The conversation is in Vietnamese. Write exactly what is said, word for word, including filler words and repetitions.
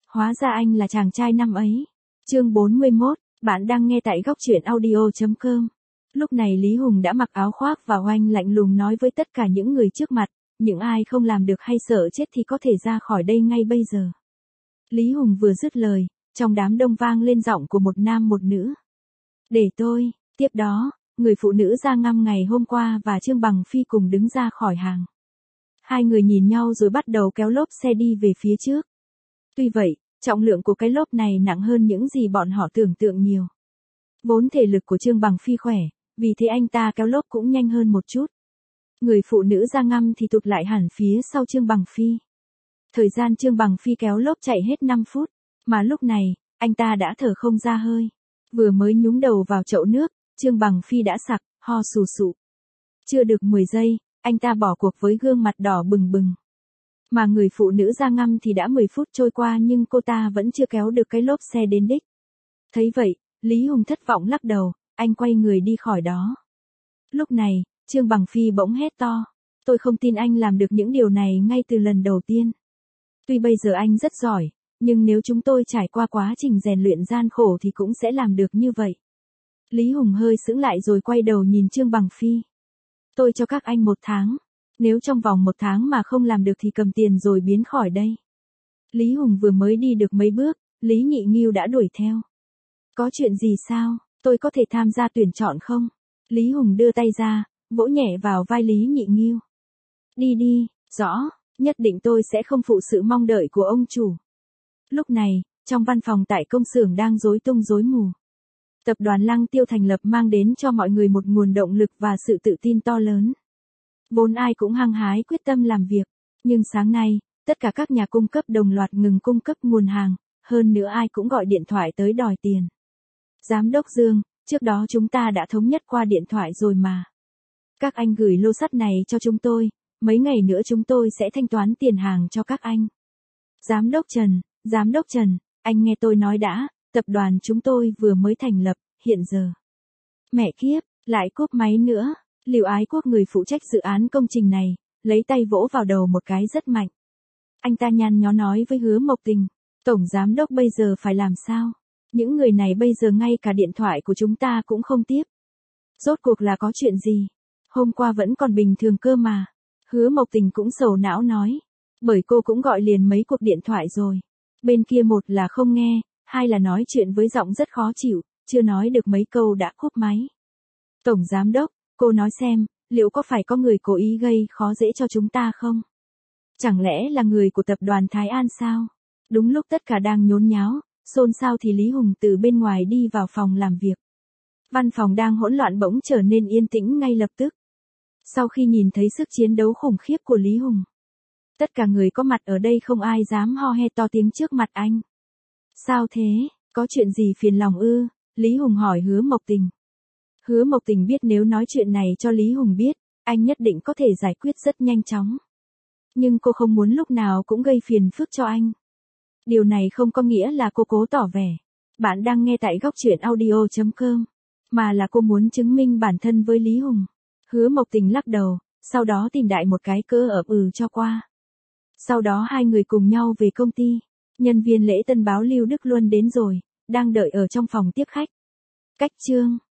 Hóa ra anh là chàng trai năm ấy. Chương bốn mươi mốt, bạn đang nghe tại góc truyện audio chấm com. Lúc này Lý Hùng đã mặc áo khoác và oanh lạnh lùng nói với tất cả những người trước mặt, những ai không làm được hay sợ chết thì có thể ra khỏi đây ngay bây giờ. Lý Hùng vừa dứt lời, trong đám đông vang lên giọng của một nam một nữ. Để tôi, tiếp đó, người phụ nữ da ngăm ngày hôm qua và Trương Bằng Phi cùng đứng ra khỏi hàng. Hai người nhìn nhau rồi bắt đầu kéo lốp xe đi về phía trước. Tuy vậy, trọng lượng của cái lốp này nặng hơn những gì bọn họ tưởng tượng nhiều. Vốn thể lực của Trương Bằng Phi khỏe, vì thế anh ta kéo lốp cũng nhanh hơn một chút. Người phụ nữ da ngăm thì tụt lại hẳn phía sau Trương Bằng Phi. Thời gian Trương Bằng Phi kéo lốp chạy hết năm phút, mà lúc này, anh ta đã thở không ra hơi. Vừa mới nhúng đầu vào chậu nước, Trương Bằng Phi đã sặc, ho sù sụ. Chưa được mười giây, anh ta bỏ cuộc với gương mặt đỏ bừng bừng. Mà người phụ nữ da ngăm thì đã mười phút trôi qua nhưng cô ta vẫn chưa kéo được cái lốp xe đến đích. Thấy vậy, Lý Hùng thất vọng lắc đầu, anh quay người đi khỏi đó. Lúc này, Trương Bằng Phi bỗng hét to. Tôi không tin anh làm được những điều này ngay từ lần đầu tiên. Tuy bây giờ anh rất giỏi, nhưng nếu chúng tôi trải qua quá trình rèn luyện gian khổ thì cũng sẽ làm được như vậy. Lý Hùng hơi sững lại rồi quay đầu nhìn Trương Bằng Phi. Tôi cho các anh một tháng. Nếu trong vòng một tháng mà không làm được thì cầm tiền rồi biến khỏi đây. Lý Hùng vừa mới đi được mấy bước, Lý Nhị Nghiêu đã đuổi theo. Có chuyện gì sao, tôi có thể tham gia tuyển chọn không? Lý Hùng đưa tay ra, vỗ nhẹ vào vai Lý Nhị Nghiêu. Đi đi, rõ, nhất định tôi sẽ không phụ sự mong đợi của ông chủ. Lúc này, trong văn phòng tại công xưởng đang rối tung rối mù. Tập đoàn Lăng Tiêu thành lập mang đến cho mọi người một nguồn động lực và sự tự tin to lớn. Vốn ai cũng hăng hái quyết tâm làm việc, nhưng sáng nay, tất cả các nhà cung cấp đồng loạt ngừng cung cấp nguồn hàng, hơn nữa ai cũng gọi điện thoại tới đòi tiền. Giám đốc Dương, trước đó chúng ta đã thống nhất qua điện thoại rồi mà. Các anh gửi lô sắt này cho chúng tôi, mấy ngày nữa chúng tôi sẽ thanh toán tiền hàng cho các anh. Giám đốc Trần, Giám đốc Trần, anh nghe tôi nói đã, tập đoàn chúng tôi vừa mới thành lập, hiện giờ. Mẹ kiếp, lại cúp máy nữa. Lưu Ái Quốc người phụ trách dự án công trình này, lấy tay vỗ vào đầu một cái rất mạnh. Anh ta nhăn nhó nói với Hứa Mộc Tình, Tổng Giám đốc bây giờ phải làm sao? Những người này bây giờ ngay cả điện thoại của chúng ta cũng không tiếp. Rốt cuộc là có chuyện gì? Hôm qua vẫn còn bình thường cơ mà. Hứa Mộc Tình cũng sầu não nói. Bởi cô cũng gọi liền mấy cuộc điện thoại rồi. Bên kia một là không nghe, hai là nói chuyện với giọng rất khó chịu, chưa nói được mấy câu đã cúp máy. Tổng Giám đốc, cô nói xem, liệu có phải có người cố ý gây khó dễ cho chúng ta không? Chẳng lẽ là người của tập đoàn Thái An sao? Đúng lúc tất cả đang nhốn nháo, xôn xao thì Lý Hùng từ bên ngoài đi vào phòng làm việc. Văn phòng đang hỗn loạn bỗng trở nên yên tĩnh ngay lập tức. Sau khi nhìn thấy sức chiến đấu khủng khiếp của Lý Hùng, tất cả người có mặt ở đây không ai dám ho he to tiếng trước mặt anh. Sao thế, có chuyện gì phiền lòng ư? Lý Hùng hỏi Hứa Mộc Tình. Hứa Mộc Tình biết nếu nói chuyện này cho Lý Hùng biết, anh nhất định có thể giải quyết rất nhanh chóng. Nhưng cô không muốn lúc nào cũng gây phiền phức cho anh. Điều này không có nghĩa là cô cố tỏ vẻ. Bạn đang nghe tại góc truyện audio chấm com. Mà là cô muốn chứng minh bản thân với Lý Hùng. Hứa Mộc Tình lắc đầu, sau đó tìm đại một cái cơ ợp ừ cho qua. Sau đó hai người cùng nhau về công ty. Nhân viên lễ tân báo Lưu Đức Luân đến rồi, đang đợi ở trong phòng tiếp khách. Cách chương.